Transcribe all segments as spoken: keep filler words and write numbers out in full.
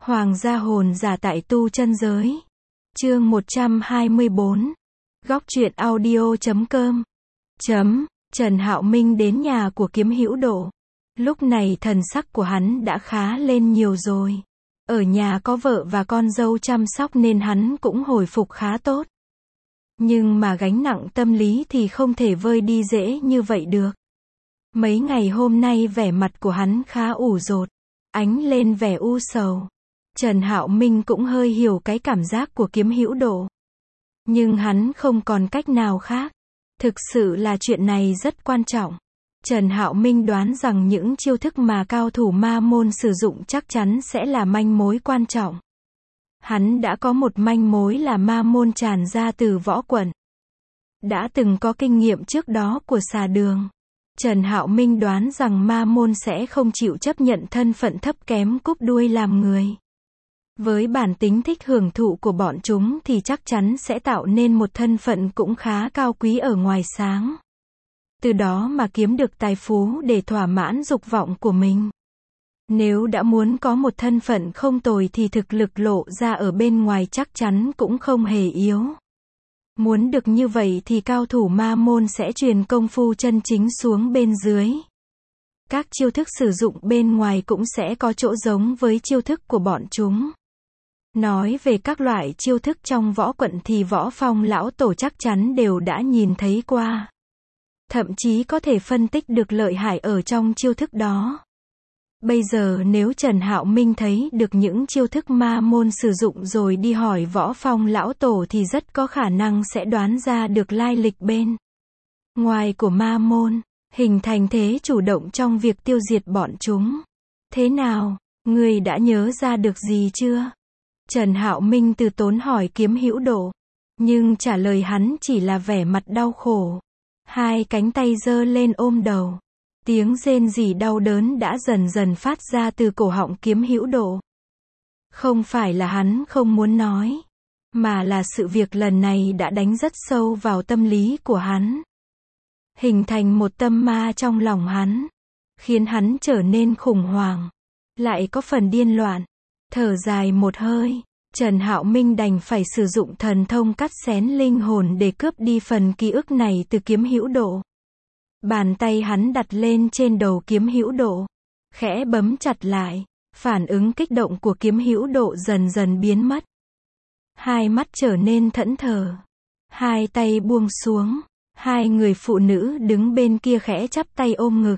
Hoàng gia hồn giả tại tu chân giới. Chương một trăm hai mươi bốn. Góc truyện audio chấm com. Chấm. Trần Hạo Minh đến nhà của Kiếm Hữu Độ. Lúc này thần sắc của hắn đã khá lên nhiều rồi. Ở nhà có vợ và con dâu chăm sóc nên hắn cũng hồi phục khá tốt. Nhưng mà gánh nặng tâm lý thì không thể vơi đi dễ như vậy được. Mấy ngày hôm nay vẻ mặt của hắn khá ủ rột, ánh lên vẻ u sầu. Trần Hạo Minh cũng hơi hiểu cái cảm giác của Kiếm Hữu Độ. Nhưng hắn không còn cách nào khác. Thực sự là chuyện này rất quan trọng. Trần Hạo Minh đoán rằng những chiêu thức mà cao thủ ma môn sử dụng chắc chắn sẽ là manh mối quan trọng. Hắn đã có một manh mối là ma môn tràn ra từ võ quận. Đã từng có kinh nghiệm trước đó của xà đường. Trần Hạo Minh đoán rằng ma môn sẽ không chịu chấp nhận thân phận thấp kém cúp đuôi làm người. Với bản tính thích hưởng thụ của bọn chúng thì chắc chắn sẽ tạo nên một thân phận cũng khá cao quý ở ngoài sáng. Từ đó mà kiếm được tài phú để thỏa mãn dục vọng của mình. Nếu đã muốn có một thân phận không tồi thì thực lực lộ ra ở bên ngoài chắc chắn cũng không hề yếu. Muốn được như vậy thì cao thủ ma môn sẽ truyền công phu chân chính xuống bên dưới. Các chiêu thức sử dụng bên ngoài cũng sẽ có chỗ giống với chiêu thức của bọn chúng. Nói về các loại chiêu thức trong võ quận thì Võ Phong lão tổ chắc chắn đều đã nhìn thấy qua. Thậm chí có thể phân tích được lợi hại ở trong chiêu thức đó. Bây giờ nếu Trần Hạo Minh thấy được những chiêu thức ma môn sử dụng rồi đi hỏi Võ Phong lão tổ thì rất có khả năng sẽ đoán ra được lai lịch bên ngoài của ma môn, hình thành thế chủ động trong việc tiêu diệt bọn chúng. Thế nào, ngươi đã nhớ ra được gì chưa? Trần Hạo Minh từ tốn hỏi Kiếm Hữu Độ, nhưng trả lời hắn chỉ là vẻ mặt đau khổ. Hai cánh tay giơ lên ôm đầu. Tiếng rên rỉ đau đớn đã dần dần phát ra từ cổ họng Kiếm Hữu Độ. Không phải là hắn không muốn nói, mà là sự việc lần này đã đánh rất sâu vào tâm lý của hắn. Hình thành một tâm ma trong lòng hắn, khiến hắn trở nên khủng hoảng, lại có phần điên loạn. Thở dài một hơi, Trần Hạo Minh đành phải sử dụng thần thông cắt xén linh hồn để cướp đi phần ký ức này từ Kiếm Hữu Độ. Bàn tay hắn đặt lên trên đầu Kiếm Hữu Độ, khẽ bấm chặt lại, phản ứng kích động của Kiếm Hữu Độ dần dần biến mất. Hai mắt trở nên thẫn thờ, hai tay buông xuống, hai người phụ nữ đứng bên kia khẽ chắp tay ôm ngực.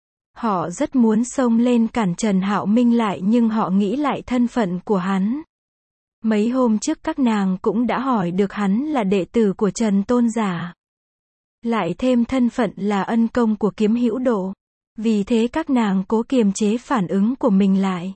Họ rất muốn xông lên cản Trần Hạo Minh lại nhưng họ nghĩ lại thân phận của hắn. Mấy hôm trước các nàng cũng đã hỏi được hắn là đệ tử của Trần Tôn Giả. Lại thêm thân phận là ân công của Kiếm Hữu Độ. Vì thế các nàng cố kiềm chế phản ứng của mình lại.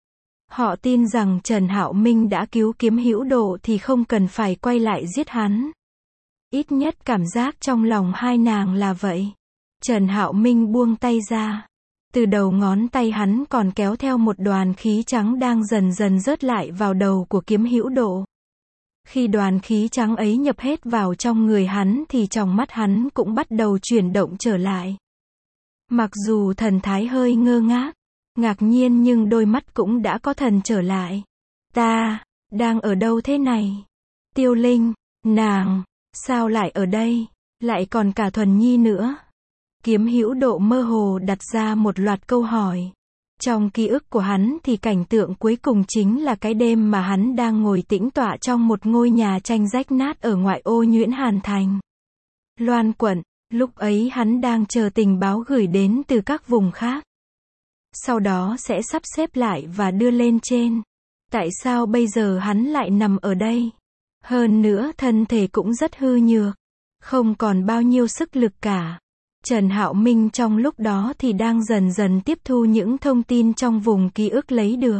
Họ tin rằng Trần Hạo Minh đã cứu Kiếm Hữu Độ thì không cần phải quay lại giết hắn. Ít nhất cảm giác trong lòng hai nàng là vậy. Trần Hạo Minh buông tay ra. Từ đầu ngón tay hắn còn kéo theo một đoàn khí trắng đang dần dần rớt lại vào đầu của Kiếm Hữu Độ. Khi đoàn khí trắng ấy nhập hết vào trong người hắn thì trong mắt hắn cũng bắt đầu chuyển động trở lại. Mặc dù thần thái hơi ngơ ngác, ngạc nhiên nhưng đôi mắt cũng đã có thần trở lại. Ta, đang ở đâu thế này? Tiêu Linh, nàng, sao lại ở đây? Lại còn cả Thuần Nhi nữa. Kiếm Hữu Độ mơ hồ đặt ra một loạt câu hỏi. Trong ký ức của hắn thì cảnh tượng cuối cùng chính là cái đêm mà hắn đang ngồi tĩnh tọa trong một ngôi nhà tranh rách nát ở ngoại ô Nhuyễn Hàn Thành, Loan quận. Lúc ấy hắn đang chờ tình báo gửi đến từ các vùng khác. Sau đó sẽ sắp xếp lại và đưa lên trên. Tại sao bây giờ hắn lại nằm ở đây? Hơn nữa thân thể cũng rất hư nhược, không còn bao nhiêu sức lực cả. Trần Hạo Minh trong lúc đó thì đang dần dần tiếp thu những thông tin trong vùng ký ức lấy được.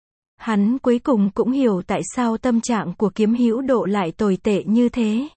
Hắn cuối cùng cũng hiểu tại sao tâm trạng của Kiếm Hữu Độ lại tồi tệ như thế.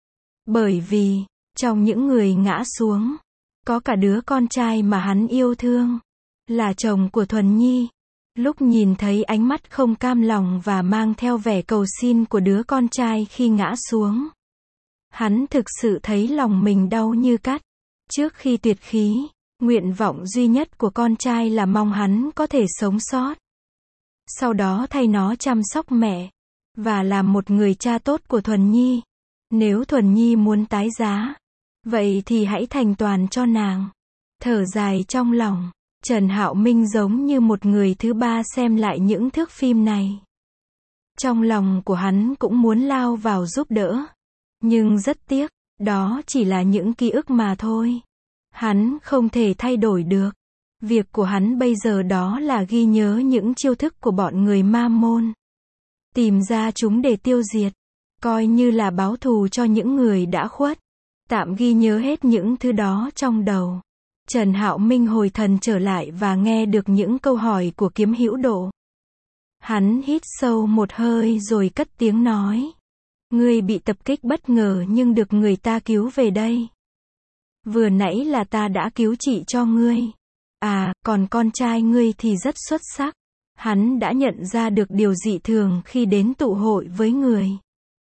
Bởi vì, trong những người ngã xuống, có cả đứa con trai mà hắn yêu thương, là chồng của Thuần Nhi. Lúc nhìn thấy ánh mắt không cam lòng và mang theo vẻ cầu xin của đứa con trai khi ngã xuống, hắn thực sự thấy lòng mình đau như cắt. Trước khi tuyệt khí, nguyện vọng duy nhất của con trai là mong hắn có thể sống sót. sau đó thay nó chăm sóc mẹ, và làm một người cha tốt của Thuần Nhi. Nếu Thuần Nhi muốn tái giá, vậy thì hãy thành toàn cho nàng. Thở dài trong lòng, Trần Hạo Minh giống như một người thứ ba xem lại những thước phim này. Trong lòng của hắn cũng muốn lao vào giúp đỡ, nhưng rất tiếc, đó chỉ là những ký ức mà thôi. Hắn không thể thay đổi được. Việc của hắn bây giờ đó là ghi nhớ những chiêu thức của bọn người Ma Môn, tìm ra chúng để tiêu diệt, coi như là báo thù cho những người đã khuất. Tạm ghi nhớ hết những thứ đó trong đầu. Trần Hạo Minh hồi thần trở lại và nghe được những câu hỏi của Kiếm Hữu Độ. Hắn hít sâu một hơi rồi cất tiếng nói. Ngươi bị tập kích bất ngờ nhưng được người ta cứu về đây. Vừa nãy là ta đã cứu trị cho ngươi. À, còn con trai ngươi thì rất xuất sắc. Hắn đã nhận ra được điều dị thường khi đến tụ hội với người.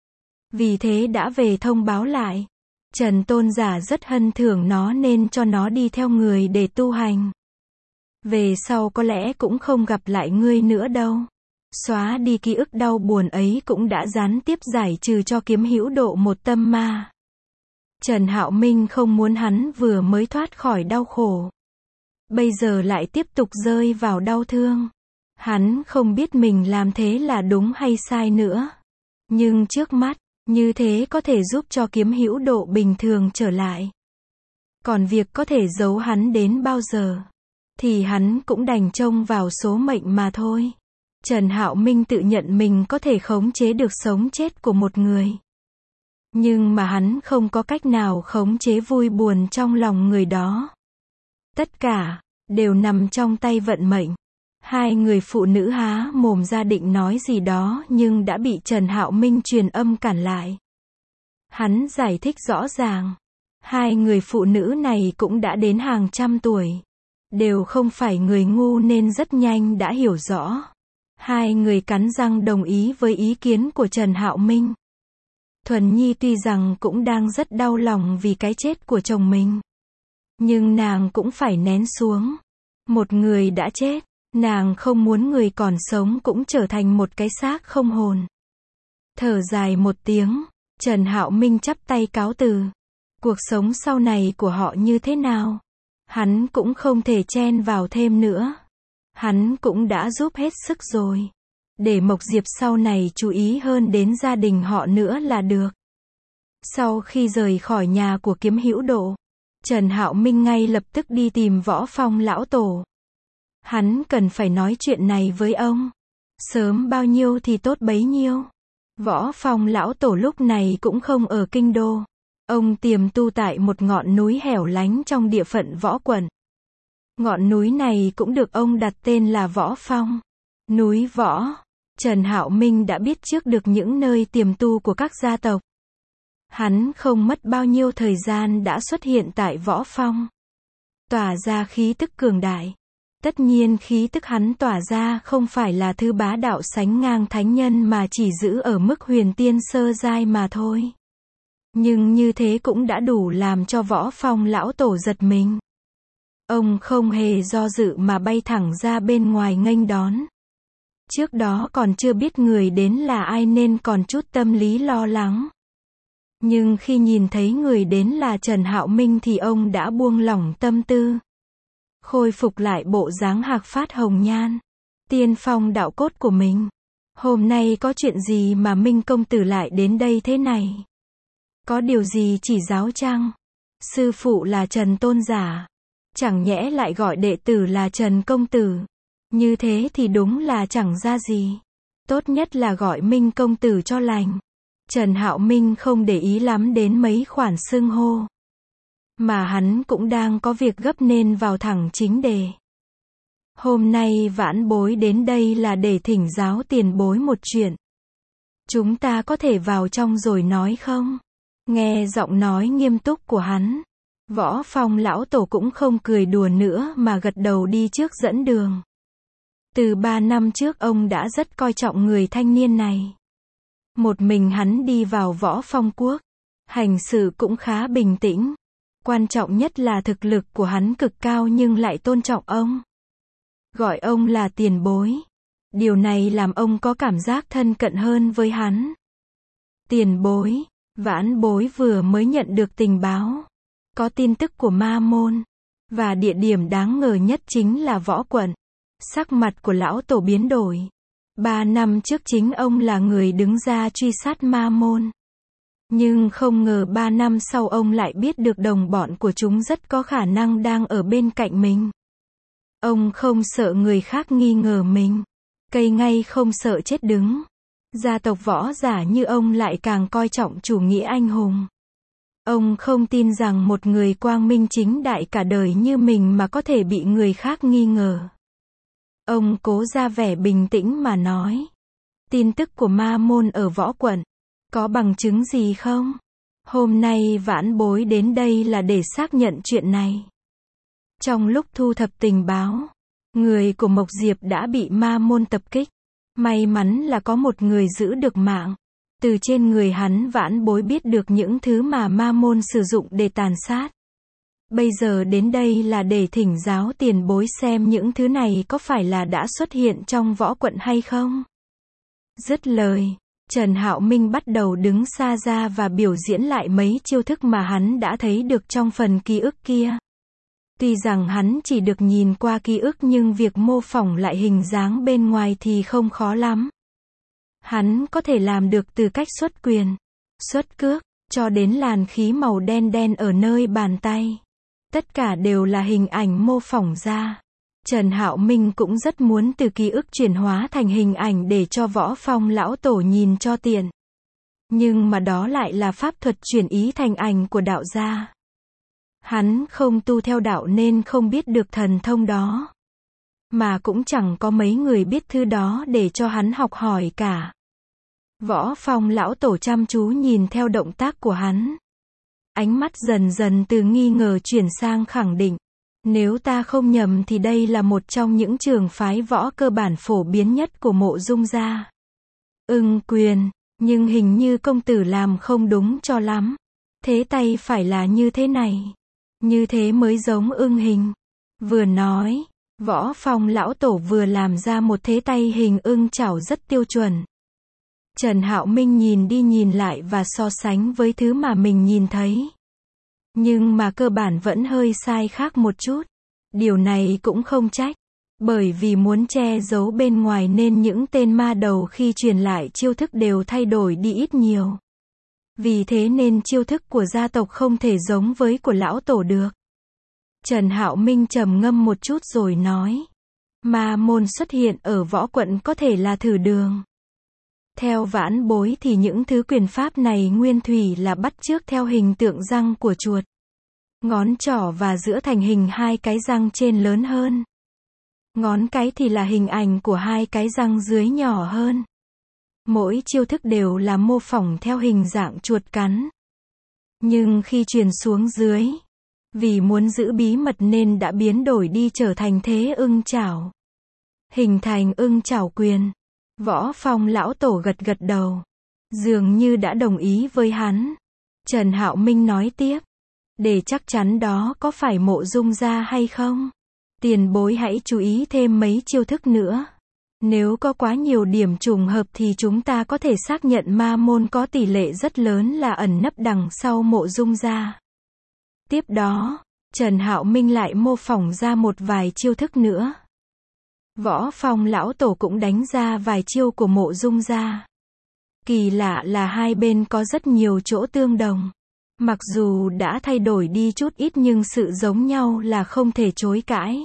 Vì thế đã về thông báo lại. Trần Tôn Giả rất hân thưởng nó nên cho nó đi theo người để tu hành. Về sau có lẽ cũng không gặp lại ngươi nữa đâu. Xóa đi ký ức đau buồn ấy cũng đã gián tiếp giải trừ cho Kiếm Hữu Độ một tâm ma. Trần Hạo Minh không muốn hắn vừa mới thoát khỏi đau khổ, bây giờ lại tiếp tục rơi vào đau thương. Hắn không biết mình làm thế là đúng hay sai nữa. Nhưng trước mắt, như thế có thể giúp cho Kiếm Hữu Độ bình thường trở lại. Còn việc có thể giấu hắn đến bao giờ, thì hắn cũng đành trông vào số mệnh mà thôi. Trần Hạo Minh tự nhận mình có thể khống chế được sống chết của một người. Nhưng mà hắn không có cách nào khống chế vui buồn trong lòng người đó. Tất cả, đều nằm trong tay vận mệnh. Hai người phụ nữ há mồm ra định nói gì đó nhưng đã bị Trần Hạo Minh truyền âm cản lại. Hắn giải thích rõ ràng. Hai người phụ nữ này cũng đã đến hàng trăm tuổi. Đều không phải người ngu nên rất nhanh đã hiểu rõ. Hai người cắn răng đồng ý với ý kiến của Trần Hạo Minh. Thuần Nhi tuy rằng cũng đang rất đau lòng vì cái chết của chồng mình, nhưng nàng cũng phải nén xuống. Một người đã chết, nàng không muốn người còn sống cũng trở thành một cái xác không hồn. Thở dài một tiếng, Trần Hạo Minh chắp tay cáo từ. Cuộc sống sau này của họ như thế nào, hắn cũng không thể chen vào thêm nữa. Hắn cũng đã giúp hết sức rồi. Để Mộc Diệp sau này chú ý hơn đến gia đình họ nữa là được. Sau khi rời khỏi nhà của Kiếm Hữu Độ, Trần Hạo Minh ngay lập tức đi tìm Võ Phong lão tổ. Hắn cần phải nói chuyện này với ông. Sớm bao nhiêu thì tốt bấy nhiêu. Võ Phong lão tổ lúc này cũng không ở kinh đô. Ông tiềm tu tại một ngọn núi hẻo lánh trong địa phận Võ quận. Ngọn núi này cũng được ông đặt tên là Võ Phong. Núi Võ. Trần Hạo Minh đã biết trước được những nơi tiềm tu của các gia tộc. Hắn không mất bao nhiêu thời gian đã xuất hiện tại Võ Phong. Tỏa ra khí tức cường đại. Tất nhiên khí tức hắn tỏa ra không phải là thứ bá đạo sánh ngang thánh nhân mà chỉ giữ ở mức huyền tiên sơ giai mà thôi. Nhưng như thế cũng đã đủ làm cho Võ Phong lão tổ giật mình. Ông không hề do dự mà bay thẳng ra bên ngoài nghênh đón. Trước đó còn chưa biết người đến là ai nên còn chút tâm lý lo lắng. Nhưng khi nhìn thấy người đến là Trần Hạo Minh thì ông đã buông lỏng tâm tư. Khôi phục lại bộ dáng hạc phát hồng nhan, tiên phong đạo cốt của mình. Hôm nay có chuyện gì mà Minh công tử lại đến đây thế này? Có điều gì chỉ giáo chăng? Sư phụ là Trần Tôn Giả, chẳng nhẽ lại gọi đệ tử là Trần công tử? Như thế thì đúng là chẳng ra gì. Tốt nhất là gọi Minh công tử cho lành. Trần Hạo Minh không để ý lắm đến mấy khoản xưng hô. Mà hắn cũng đang có việc gấp nên vào thẳng chính đề. Hôm nay vãn bối đến đây là để thỉnh giáo tiền bối một chuyện. Chúng ta có thể vào trong rồi nói không? Nghe giọng nói nghiêm túc của hắn, Võ Phong lão tổ cũng không cười đùa nữa mà gật đầu đi trước dẫn đường. Từ ba năm trước ông đã rất coi trọng người thanh niên này. Một mình hắn đi vào Võ Phong quốc, hành sự cũng khá bình tĩnh. Quan trọng nhất là thực lực của hắn cực cao nhưng lại tôn trọng ông. Gọi ông là tiền bối. Điều này làm ông có cảm giác thân cận hơn với hắn. Tiền bối, Vãn Bối vừa mới nhận được tình báo. Có tin tức của Ma Môn. Và địa điểm đáng ngờ nhất chính là Võ Quận. Sắc mặt của lão tổ biến đổi. Ba năm trước chính ông là người đứng ra truy sát Ma Môn. Nhưng không ngờ ba năm sau ông lại biết được đồng bọn của chúng rất có khả năng đang ở bên cạnh mình. Ông không sợ người khác nghi ngờ mình. Cây ngay không sợ chết đứng. Gia tộc võ giả như ông lại càng coi trọng chủ nghĩa anh hùng. Ông không tin rằng một người quang minh chính đại cả đời như mình mà có thể bị người khác nghi ngờ. Ông cố ra vẻ bình tĩnh mà nói. Tin tức của Ma Môn ở Võ Quận. Có bằng chứng gì không? Hôm nay Vãn Bối đến đây là để xác nhận chuyện này. Trong lúc thu thập tình báo, người của Mộc Diệp đã bị Ma Môn tập kích. May mắn là có một người giữ được mạng. Từ trên người hắn Vãn Bối biết được những thứ mà Ma Môn sử dụng để tàn sát. Bây giờ đến đây là để thỉnh giáo tiền bối xem những thứ này có phải là đã xuất hiện trong Võ Quận hay không. Dứt lời, Trần Hạo Minh bắt đầu đứng xa ra và biểu diễn lại mấy chiêu thức mà hắn đã thấy được trong phần ký ức kia. Tuy rằng hắn chỉ được nhìn qua ký ức nhưng việc mô phỏng lại hình dáng bên ngoài thì không khó lắm. Hắn có thể làm được từ cách xuất quyền, xuất cước, cho đến làn khí màu đen đen ở nơi bàn tay. Tất cả đều là hình ảnh mô phỏng ra. Trần Hạo Minh cũng rất muốn từ ký ức chuyển hóa thành hình ảnh để cho Võ Phong lão tổ nhìn cho tiện. Nhưng mà đó lại là pháp thuật chuyển ý thành ảnh của đạo gia. Hắn không tu theo đạo nên không biết được thần thông đó. Mà cũng chẳng có mấy người biết thứ đó để cho hắn học hỏi cả. Võ Phong lão tổ chăm chú nhìn theo động tác của hắn. Ánh mắt dần dần từ nghi ngờ chuyển sang khẳng định. Nếu ta không nhầm thì đây là một trong những trường phái võ cơ bản phổ biến nhất của Mộ Dung gia. Ưng quyền, nhưng hình như công tử làm không đúng cho lắm. Thế tay phải là như thế này. Như thế mới giống ưng hình. Vừa nói, Võ Phong lão tổ vừa làm ra một thế tay hình ưng chảo rất tiêu chuẩn. Trần Hạo Minh nhìn đi nhìn lại và so sánh với thứ mà mình nhìn thấy. Nhưng mà cơ bản vẫn hơi sai khác một chút. Điều này cũng không trách. Bởi vì muốn che giấu bên ngoài nên những tên ma đầu khi truyền lại chiêu thức đều thay đổi đi ít nhiều. Vì thế nên chiêu thức của gia tộc không thể giống với của lão tổ được. Trần Hạo Minh trầm ngâm một chút rồi nói. Ma Môn xuất hiện ở Võ Quận có thể là thử đường. Theo Vãn Bối thì những thứ quyền pháp này nguyên thủy là bắt chước theo hình tượng răng của chuột. Ngón trỏ và giữa thành hình hai cái răng trên lớn hơn. Ngón cái thì là hình ảnh của hai cái răng dưới nhỏ hơn. Mỗi chiêu thức đều là mô phỏng theo hình dạng chuột cắn. Nhưng khi truyền xuống dưới, vì muốn giữ bí mật nên đã biến đổi đi trở thành thế ưng chảo. Hình thành ưng chảo quyền. Võ Phong lão tổ gật gật đầu. Dường như đã đồng ý với hắn. Trần Hạo Minh nói tiếp. Để chắc chắn đó có phải Mộ Dung gia hay không? Tiền bối hãy chú ý thêm mấy chiêu thức nữa. Nếu có quá nhiều điểm trùng hợp thì chúng ta có thể xác nhận Ma Môn có tỷ lệ rất lớn là ẩn nấp đằng sau Mộ Dung gia. Tiếp đó, Trần Hạo Minh lại mô phỏng ra một vài chiêu thức nữa. Võ Phong lão tổ cũng đánh ra vài chiêu của Mộ Dung gia. Kỳ lạ là hai bên có rất nhiều chỗ tương đồng. Mặc dù đã thay đổi đi chút ít nhưng sự giống nhau là không thể chối cãi.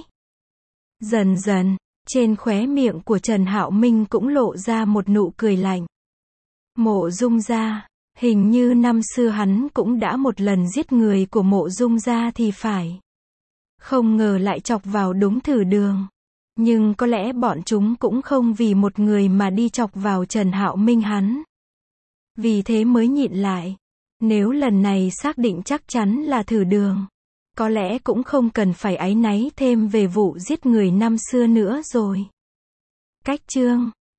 Dần dần, trên khóe miệng của Trần Hạo Minh cũng lộ ra một nụ cười lạnh. Mộ Dung gia, hình như năm xưa hắn cũng đã một lần giết người của Mộ Dung gia thì phải. Không ngờ lại chọc vào đúng thử đường. Nhưng có lẽ bọn chúng cũng không vì một người mà đi chọc vào Trần Hạo Minh hắn. Vì thế mới nhịn lại. Nếu lần này xác định chắc chắn là thử đường, có lẽ cũng không cần phải áy náy thêm về vụ giết người năm xưa nữa rồi. Cách chương